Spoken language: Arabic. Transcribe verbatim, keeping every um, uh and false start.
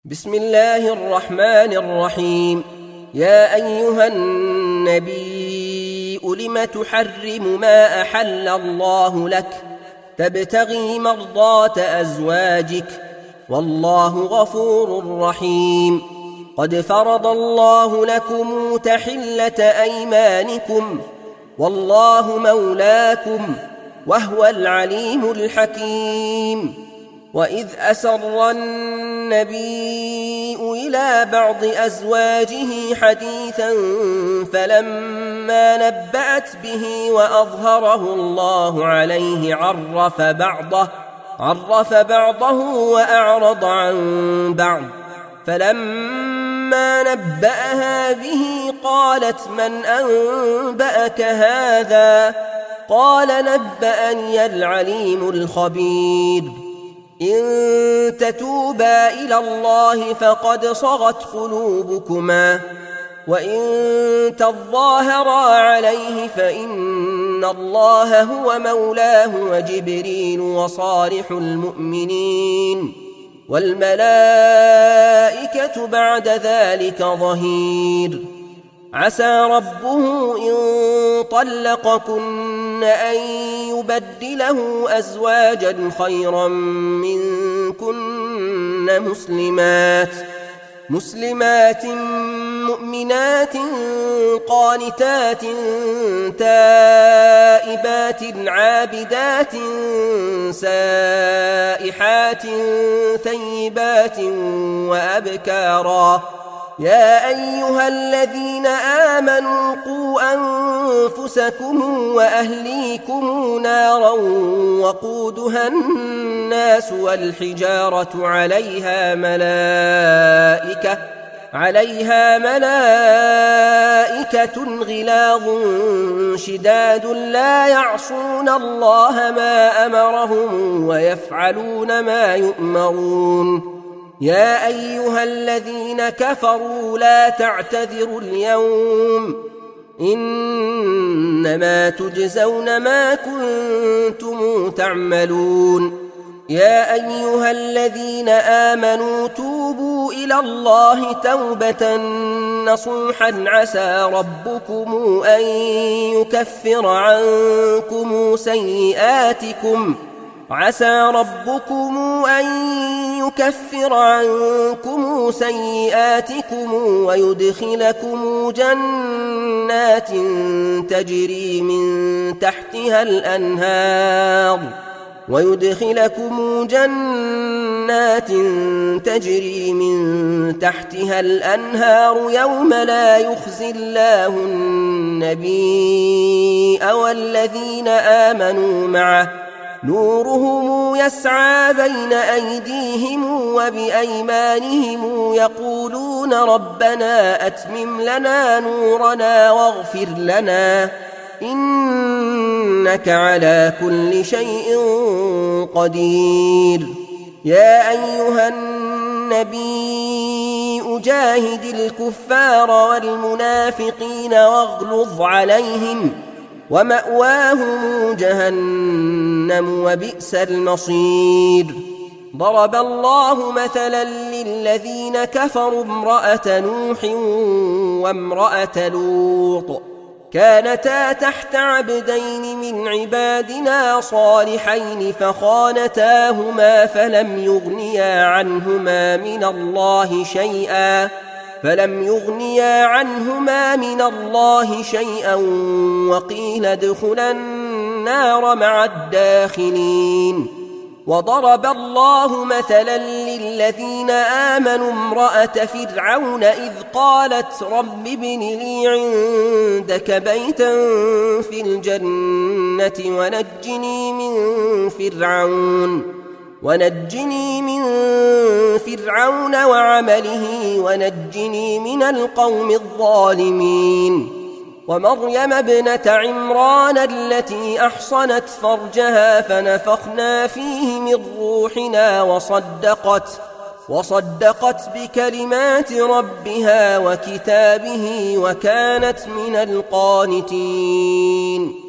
بسم الله الرحمن الرحيم. يا أيها النبي لم تحرم ما أحل الله لك تبتغي مرضات أزواجك والله غفور رحيم. قد فرض الله لكم تحلة أيمانكم والله مولاكم وهو العليم الحكيم. وإذ أسر النبي إلى بعض أزواجه حديثا فلما نبأت به وأظهره الله عليه عرف بعضه عرف بعضه وأعرض عن بعض. فلما نبأها به قالت من أنبأك هذا؟ قال نبأني العليم الخبير. إن تتوبا إلى الله فقد صغت قلوبكما وإن تظاهرا عليه فإن الله هو مولاه وجبريل وصالح المؤمنين والملائكة بعد ذلك ظهير. عسى ربه إن طلقكن أن يبدله أزواجا خيرا منكن مسلمات مسلمات مؤمنات قانتات تائبات عابدات سائحات ثيبات وأبكارا. يا أيها الذين آمنوا قوا أنفسكم وأهليكم نارا وقودها الناس والحجارة عليها ملائكة عليها ملائكة غلاظ شداد لا يعصون الله ما أمرهم ويفعلون ما يؤمرون. يا أيها الذين كفروا لا تعتذروا اليوم إنما تجزون ما كنتم تعملون. يا أيها الذين آمنوا توبوا إلى الله توبة نصوحا عسى ربكم أن يكفر عنكم سيئاتكم عسى ربكم أن يكفر عنكم سيئاتكم ويدخلكم جنات تجري من تحتها الأنهار ويدخلكم جنات تجري من تحتها الأنهار يوم لا يخزي الله النبي والذين آمنوا معه نورهم يسعى بين أيديهم وبأيمانهم يقولون ربنا أتمم لنا نورنا واغفر لنا إنك على كل شيء قدير. يا أيها النبي جاهد الكفار والمنافقين واغلظ عليهم ومأواهم جهنم وبئس المصير. ضرب الله مثلا للذين كفروا امرأة نوح وامرأة لوط كانتا تحت عبدين من عبادنا صالحين فخانتاهما فلم يغنيا عنهما من الله شيئا فلم يغنيا عنهما من الله شيئا وقيل ادخلا النار مع الداخلين. وضرب الله مثلا للذين آمنوا امرأة فرعون إذ قالت رب ابن لي عندك بيتا في الجنة ونجني من فرعون ونجني من فرعون وعمله ونجني من القوم الظالمين. ومريم ابنة عمران التي أحصنت فرجها فنفخنا فيه من روحنا وصدقت وصدقت بكلمات ربها وكتابه وكانت من القانتين.